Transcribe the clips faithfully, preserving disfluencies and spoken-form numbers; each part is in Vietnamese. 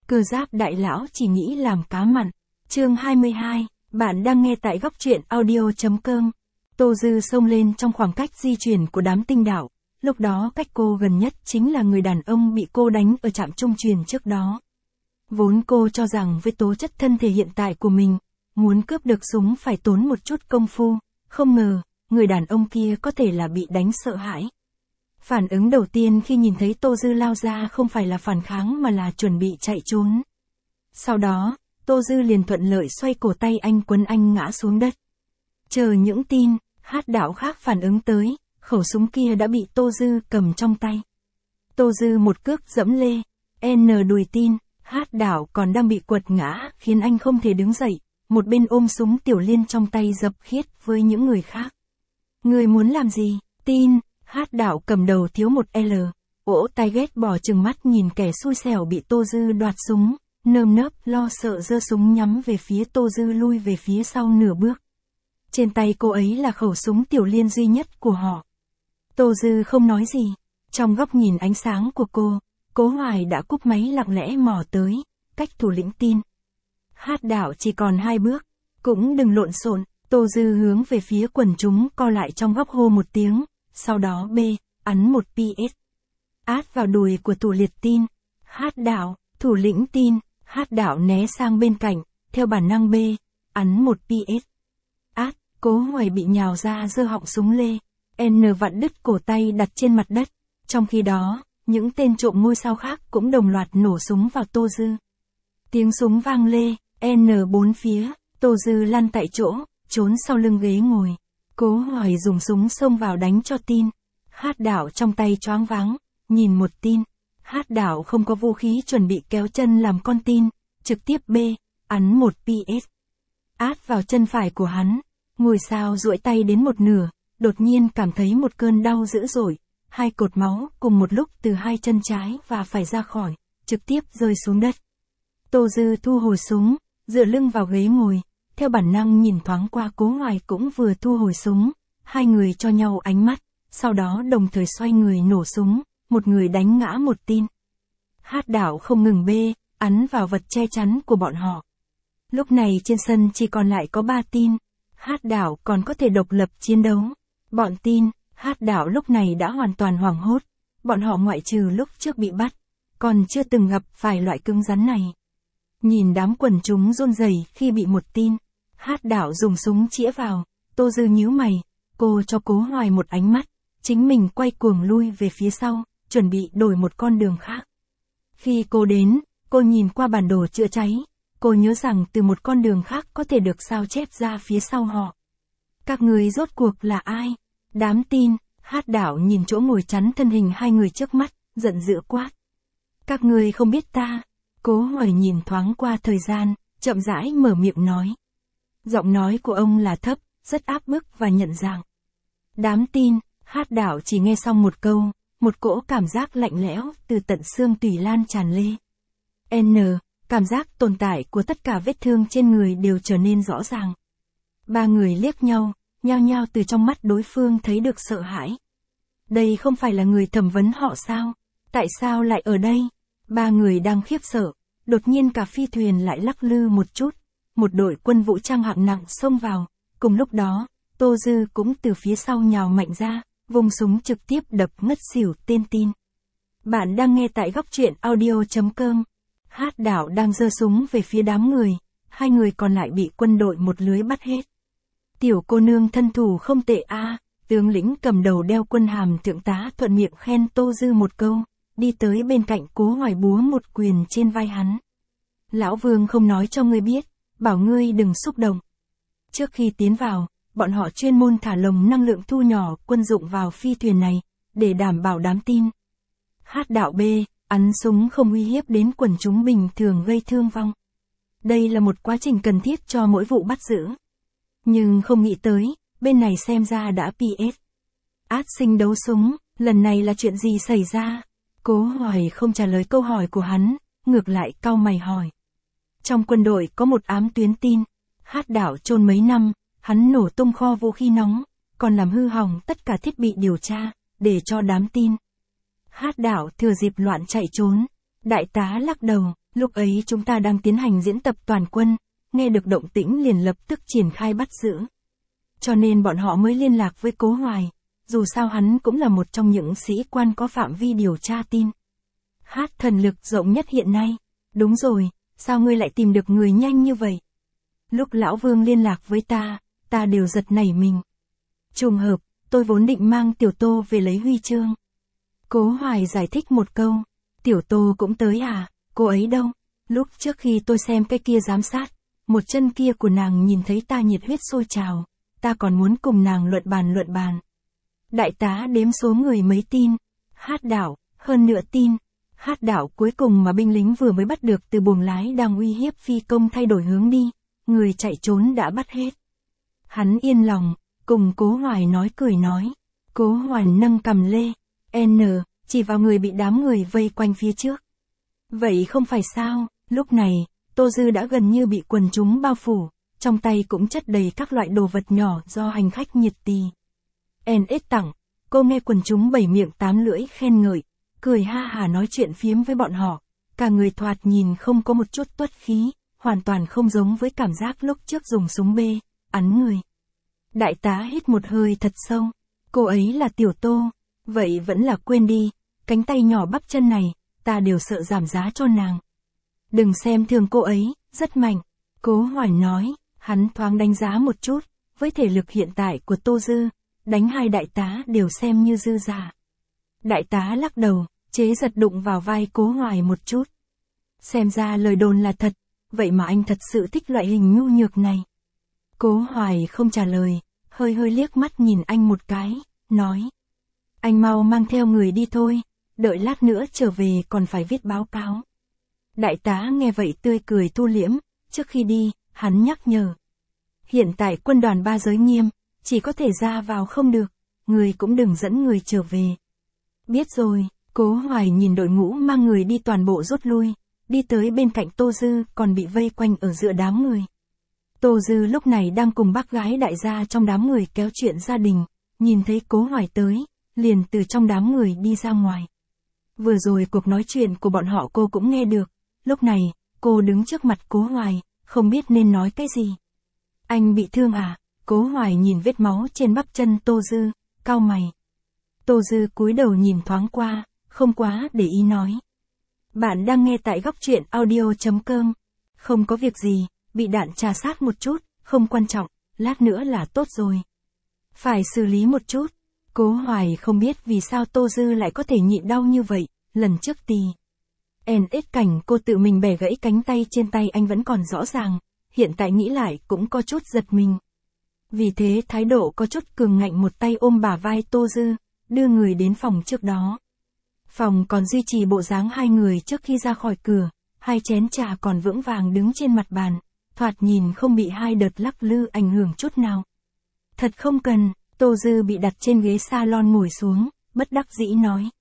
Cơ giáp đại lão chỉ nghĩ làm cá mặn. Chương hai mươi hai, bạn đang nghe tại góc truyện audio.com. Tô Dư xông lên trong khoảng cách di chuyển của đám tinh đạo. Lúc đó cách cô gần nhất chính là người đàn ông bị cô đánh ở trạm trung truyền trước đó. Vốn cô cho rằng với tố chất thân thể hiện tại của mình, muốn cướp được súng phải tốn một chút công phu, không ngờ, người đàn ông kia có thể là bị đánh sợ hãi. Phản ứng đầu tiên khi nhìn thấy Tô Dư lao ra không phải là phản kháng mà là chuẩn bị chạy trốn. Sau đó, Tô Dư liền thuận lợi xoay cổ tay anh quấn anh ngã xuống đất. Chờ những tin, hát đạo khác phản ứng tới, khẩu súng kia đã bị Tô Dư cầm trong tay. Tô Dư một cước dẫm lê, N đùi tin, hát đạo còn đang bị quật ngã khiến anh không thể đứng dậy, một bên ôm súng tiểu liên trong tay dập khiết với những người khác. Người muốn làm gì, tin, hát đạo cầm đầu thiếu một L, ỗ tai ghét bỏ chừng mắt nhìn kẻ xui xẻo bị Tô Dư đoạt súng, nơm nớp lo sợ giơ súng nhắm về phía Tô Dư lui về phía sau nửa bước. Trên tay cô ấy là khẩu súng tiểu liên duy nhất của họ. Tô Dư không nói gì, trong góc nhìn ánh sáng của cô, Cố Hoài đã cúp máy lặng lẽ mò tới, cách thủ lĩnh tin. Hát đạo chỉ còn hai bước, cũng đừng lộn xộn. Tô Dư hướng về phía quần chúng co lại trong góc hô một tiếng, sau đó B, ấn một pê ét. Át vào đùi của thủ liệt tin. Hát đạo, thủ lĩnh tin, hát đạo né sang bên cạnh, theo bản năng B, ấn một pê ét. Át, Cố Hoài bị nhào ra giơ họng súng lê, N vặn đứt cổ tay đặt trên mặt đất. Trong khi đó, những tên trộm ngôi sao khác cũng đồng loạt nổ súng vào Tô Dư. Tiếng súng vang lê, N bốn phía, Tô Dư lăn tại chỗ, trốn sau lưng ghế ngồi. Cố Hoài dùng súng xông vào đánh cho tin. Hát đạo trong tay choáng váng, nhìn một tin. Hát đạo không có vũ khí chuẩn bị kéo chân làm con tin, trực tiếp B, ấn một pê ét. Át vào chân phải của hắn, ngôi sao duỗi tay đến một nửa, đột nhiên cảm thấy một cơn đau dữ dội, hai cột máu cùng một lúc từ hai chân trái và phải ra khỏi, trực tiếp rơi xuống đất. Tô Dư thu hồi súng, dựa lưng vào ghế ngồi, theo bản năng nhìn thoáng qua Cố Hoài cũng vừa thu hồi súng, hai người cho nhau ánh mắt, sau đó đồng thời xoay người nổ súng, một người đánh ngã một tin. Hát đạo không ngừng B, ấn vào vật che chắn của bọn họ. Lúc này trên sân chỉ còn lại có ba tin, hát đạo còn có thể độc lập chiến đấu. Bọn tin, hát đạo lúc này đã hoàn toàn hoảng hốt, bọn họ ngoại trừ lúc trước bị bắt, còn chưa từng gặp phải loại cứng rắn này. Nhìn đám quần chúng run rẩy khi bị một tin, hát đạo dùng súng chĩa vào, Tô Dư nhíu mày, cô cho Cố Hoài một ánh mắt, chính mình quay cuồng lui về phía sau, chuẩn bị đổi một con đường khác. Khi cô đến, cô nhìn qua bản đồ chữa cháy, cô nhớ rằng từ một con đường khác có thể được sao chép ra phía sau họ. Các người rốt cuộc là ai? Đám tin, hát đạo nhìn chỗ ngồi chắn thân hình hai người trước mắt, giận dữ quát. Các người không biết ta. Cố Hoài nhìn thoáng qua thời gian, chậm rãi mở miệng nói. Giọng nói của ông là thấp, rất áp bức và nhận dạng. Đám tin, hát đạo chỉ nghe xong một câu, một cỗ cảm giác lạnh lẽo từ tận xương tủy lan tràn lê. N, cảm giác tồn tại của tất cả vết thương trên người đều trở nên rõ ràng. Ba người liếc nhau, nhao nhao từ trong mắt đối phương thấy được sợ hãi. Đây không phải là người thẩm vấn họ sao? Tại sao lại ở đây? Ba người đang khiếp sợ, đột nhiên cả phi thuyền lại lắc lư một chút, một đội quân vũ trang hạng nặng xông vào, cùng lúc đó, Tô Dư cũng từ phía sau nhào mạnh ra, vùng súng trực tiếp đập ngất xỉu tên tin. Bạn đang nghe tại góc truyện audio.com. Hát đạo đang giơ súng về phía đám người, hai người còn lại bị quân đội một lưới bắt hết. Tiểu cô nương thân thủ không tệ a, tướng lĩnh cầm đầu đeo quân hàm thượng tá thuận miệng khen Tô Dư một câu, đi tới bên cạnh Cố Hoài búa một quyền trên vai hắn. Lão Vương không nói cho ngươi biết, bảo ngươi đừng xúc động. Trước khi tiến vào, bọn họ chuyên môn thả lồng năng lượng thu nhỏ quân dụng vào phi thuyền này, để đảm bảo đám tin. Hát đạo B, ấn súng không uy hiếp đến quần chúng bình thường gây thương vong. Đây là một quá trình cần thiết cho mỗi vụ bắt giữ. Nhưng không nghĩ tới, bên này xem ra đã pê ét. Át sinh đấu súng, lần này là chuyện gì xảy ra? Cố Hoài không trả lời câu hỏi của hắn, ngược lại cau mày hỏi. Trong quân đội có một ám tuyến tin, hát đạo chôn mấy năm, hắn nổ tung kho vũ khí nóng, còn làm hư hỏng tất cả thiết bị điều tra, để cho đám tin. Hát đạo thừa dịp loạn chạy trốn. Đại tá lắc đầu, Lúc ấy chúng ta đang tiến hành diễn tập toàn quân, nghe được động tĩnh liền lập tức triển khai bắt giữ. Cho nên bọn họ mới liên lạc với Cố Hoài, dù sao hắn cũng là một trong những sĩ quan có phạm vi điều tra tin. Hát thần lực rộng nhất hiện nay. Đúng rồi, sao ngươi lại tìm được người nhanh như vậy? Lúc Lão Vương liên lạc với ta, ta đều giật nảy mình. Trùng hợp, tôi vốn định mang Tiểu Tô về lấy huy chương. Cố Hoài giải thích một câu, Tiểu Tô cũng tới à, cô ấy đâu? Lúc trước khi tôi xem cái kia giám sát, một chân kia của nàng nhìn thấy ta nhiệt huyết sôi trào, ta còn muốn cùng nàng luận bàn luận bàn. Đại tá đếm số người mấy tin, Hát đảo, hơn nửa tin. Hát đảo cuối cùng mà binh lính vừa mới bắt được từ buồng lái đang uy hiếp phi công thay đổi hướng đi, người chạy trốn đã bắt hết. Hắn yên lòng, cùng Cố Hoài nói cười nói. Cố Hoài nâng cầm lê, N, chỉ vào người bị đám người vây quanh phía trước. Vậy không phải sao, lúc này, Tô Dư đã gần như bị quần chúng bao phủ, trong tay cũng chất đầy các loại đồ vật nhỏ do hành khách nhiệt tì. en ét tặng, cô nghe quần chúng bảy miệng tám lưỡi khen ngợi, cười ha hà nói chuyện phiếm với bọn họ, cả người thoạt nhìn không có một chút tuất khí, hoàn toàn không giống với cảm giác lúc trước dùng súng bê, ắn người. Đại tá hít một hơi thật sâu, cô ấy là Tiểu Tô, vậy vẫn là quên đi, cánh tay nhỏ bắp chân này, ta đều sợ giảm giá cho nàng. Đừng xem thường cô ấy, rất mạnh, Cố Hoài nói, hắn thoáng đánh giá một chút, với thể lực hiện tại của Tô Dư, đánh hai đại tá đều xem như dư giả. Đại tá lắc đầu, chế giật đụng vào vai Cố Hoài một chút. Xem ra lời đồn là thật, vậy mà anh thật sự thích loại hình nhu nhược này. Cố Hoài không trả lời, hơi hơi liếc mắt nhìn anh một cái, nói. Anh mau mang theo người đi thôi, đợi lát nữa trở về còn phải viết báo cáo. Đại tá nghe vậy tươi cười thu liễm, trước khi đi, hắn nhắc nhở. Hiện tại quân đoàn ba giới nghiêm, chỉ có thể ra vào không được, người cũng đừng dẫn người trở về. Biết rồi, Cố Hoài nhìn đội ngũ mang người đi toàn bộ rút lui, đi tới bên cạnh Tô Dư còn bị vây quanh ở giữa đám người. Tô Dư lúc này đang cùng bác gái đại gia trong đám người kéo chuyện gia đình, nhìn thấy Cố Hoài tới, liền từ trong đám người đi ra ngoài. Vừa rồi cuộc nói chuyện của bọn họ cô cũng nghe được, lúc này, cô đứng trước mặt Cố Hoài, không biết nên nói cái gì. Anh bị thương à? Cố Hoài nhìn vết máu trên bắp chân Tô Dư, cau mày. Tô Dư cúi đầu nhìn thoáng qua, không quá để ý nói. Bạn đang nghe tại góc truyện audio chấm com. Không có việc gì, bị đạn trà sát một chút, không quan trọng, lát nữa là tốt rồi. Phải xử lý một chút. Cố Hoài không biết vì sao Tô Dư lại có thể nhịn đau như vậy, lần trước tì. En ết cảnh cô tự mình bẻ gãy cánh tay trên tay anh vẫn còn rõ ràng, hiện tại nghĩ lại cũng có chút giật mình. Vì thế thái độ có chút cường ngạnh một tay ôm bả vai Tô Dư, đưa người đến phòng trước đó. Phòng còn duy trì bộ dáng hai người trước khi ra khỏi cửa, hai chén trà còn vững vàng đứng trên mặt bàn, thoạt nhìn không bị hai đợt lắc lư ảnh hưởng chút nào. Thật không cần, Tô Dư bị đặt trên ghế salon ngồi xuống, bất đắc dĩ nói.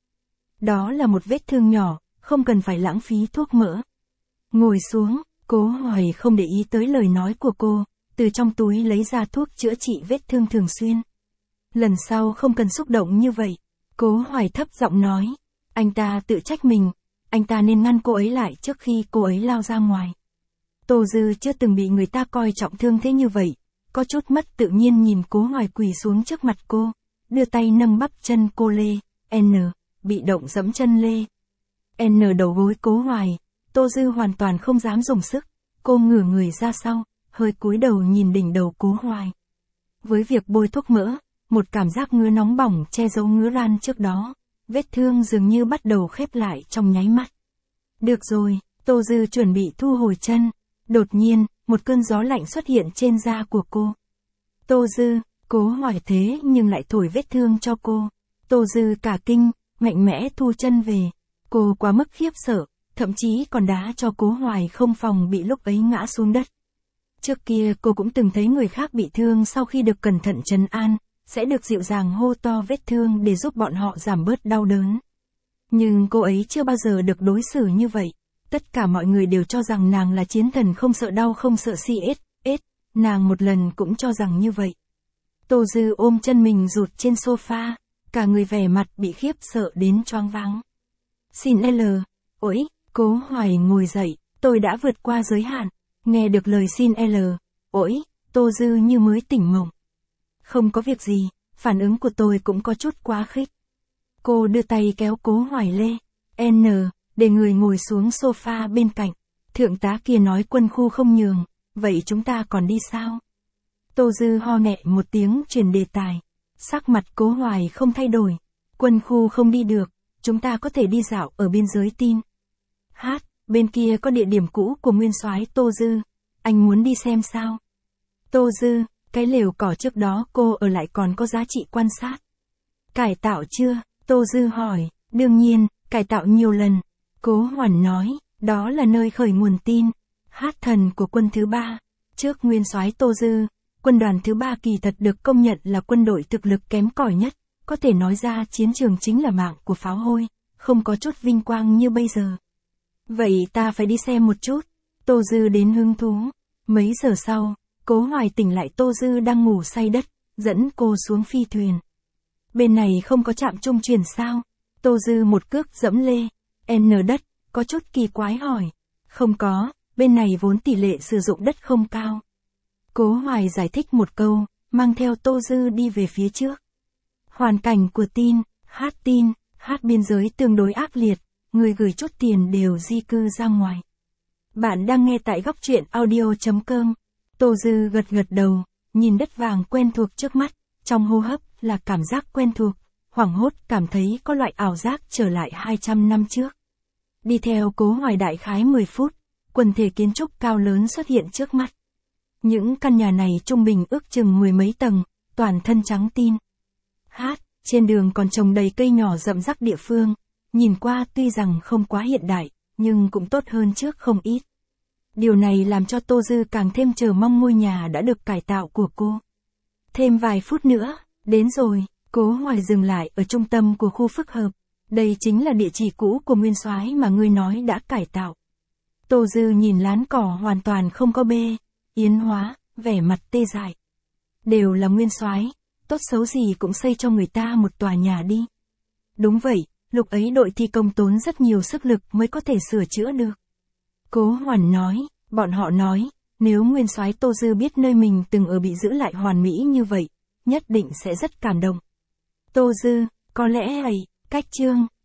Đó là một vết thương nhỏ, không cần phải lãng phí thuốc mỡ. Ngồi xuống, Cố Hoài không để ý tới lời nói của cô, từ trong túi lấy ra thuốc chữa trị vết thương thường xuyên. Lần sau không cần xúc động như vậy, Cố Hoài thấp giọng nói. Anh ta tự trách mình, anh ta nên ngăn cô ấy lại trước khi cô ấy lao ra ngoài. Tô Dư chưa từng bị người ta coi trọng thương thế như vậy, có chút mất tự nhiên nhìn Cố Hoài quỳ xuống trước mặt cô, đưa tay nâng bắp chân cô lê, N, bị động giẫm chân lê. N đầu gối Cố Hoài, Tô Dư hoàn toàn không dám dùng sức, cô ngửa người ra sau, hơi cúi đầu nhìn đỉnh đầu Cố Hoài. Với việc bôi thuốc mỡ, một cảm giác ngứa nóng bỏng che giấu ngứa ran trước đó, vết thương dường như bắt đầu khép lại trong nháy mắt. Được rồi, Tô Dư chuẩn bị thu hồi chân, đột nhiên, một cơn gió lạnh xuất hiện trên da của cô. Tô Dư, Cố Hoài thế nhưng lại thổi vết thương cho cô. Tô Dư cả kinh, mạnh mẽ thu chân về. Cô quá mức khiếp sợ, thậm chí còn đá cho Cố Hoài không phòng bị lúc ấy ngã xuống đất. Trước kia cô cũng từng thấy người khác bị thương sau khi được cẩn thận trấn an, sẽ được dịu dàng hô to vết thương để giúp bọn họ giảm bớt đau đớn. Nhưng cô ấy chưa bao giờ được đối xử như vậy. Tất cả mọi người đều cho rằng nàng là chiến thần không sợ đau không sợ si ết, ết, nàng một lần cũng cho rằng như vậy. Tô Dư ôm chân mình rụt trên sofa, cả người vẻ mặt bị khiếp sợ đến choáng váng. Xin L, ôi, Cố Hoài ngồi dậy, Tôi đã vượt qua giới hạn. Nghe được lời xin L. Ôi, Tô Dư như mới tỉnh mộng. Không có việc gì, phản ứng của tôi cũng có chút quá khích. Cô đưa tay kéo Cố Hoài Lê. N. Để người ngồi xuống sofa bên cạnh. Thượng tá kia nói quân khu không nhường, vậy chúng ta còn đi sao? Tô Dư ho nhẹ một tiếng chuyển đề tài. Sắc mặt Cố Hoài không thay đổi. Quân khu không đi được, chúng ta có thể đi dạo ở biên giới tin. Hát, bên kia có địa điểm cũ của nguyên soái Tô Dư. Anh muốn đi xem sao? Tô Dư, cái lều cỏ trước đó cô ở lại còn có giá trị quan sát. Cải tạo chưa? Tô Dư hỏi. Đương nhiên, cải tạo nhiều lần. Cố Hoản nói, đó là nơi khởi nguồn tin. Hát thần của quân thứ ba. Trước nguyên soái Tô Dư, quân đoàn thứ ba kỳ thật được công nhận là quân đội thực lực kém cỏi nhất. Có thể nói ra chiến trường chính là mạng của pháo hôi, không có chút vinh quang như bây giờ. Vậy ta phải đi xem một chút. Tô Dư đến hứng thú. Mấy giờ sau, Cố Hoài tỉnh lại Tô Dư đang ngủ say đất, dẫn cô xuống phi thuyền. Bên này không có trạm trung chuyển sao? Tô Dư một cước dẫm lê. N đất, có chút kỳ quái hỏi. Không có, bên này vốn tỷ lệ sử dụng đất không cao. Cố Hoài giải thích một câu, mang theo Tô Dư đi về phía trước. Hoàn cảnh của tin, hát tin, hát biên giới tương đối ác liệt, người gửi chút tiền đều di cư ra ngoài. Bạn đang nghe tại góc truyện audio chấm com. Tô Dư gật gật đầu, nhìn đất vàng quen thuộc trước mắt, trong hô hấp là cảm giác quen thuộc, hoảng hốt cảm thấy có loại ảo giác trở lại hai trăm năm trước. Đi theo Cố Hoài đại khái mười phút, quần thể kiến trúc cao lớn xuất hiện trước mắt. Những căn nhà này trung bình ước chừng mười mấy tầng, toàn thân trắng tin. Hát, trên đường còn trồng đầy cây nhỏ rậm rắc địa phương, nhìn qua tuy rằng không quá hiện đại, nhưng cũng tốt hơn trước không ít. Điều này làm cho Tô Dư càng thêm chờ mong ngôi nhà đã được cải tạo của cô. Thêm vài phút nữa, đến rồi, Cố Hoài dừng lại ở trung tâm của khu phức hợp. Đây chính là địa chỉ cũ của nguyên soái mà ngươi nói đã cải tạo. Tô Dư nhìn lán cỏ hoàn toàn không có bê, yến hóa, vẻ mặt tê dại. Đều là nguyên soái, tốt xấu gì cũng xây cho người ta một tòa nhà đi. Đúng vậy, lúc ấy đội thi công tốn rất nhiều sức lực mới có thể sửa chữa được. Cố Hoàn nói, bọn họ nói, nếu nguyên soái Tô Dư biết nơi mình từng ở bị giữ lại hoàn mỹ như vậy, nhất định sẽ rất cảm động. Tô Dư, có lẽ ấy, cách chương.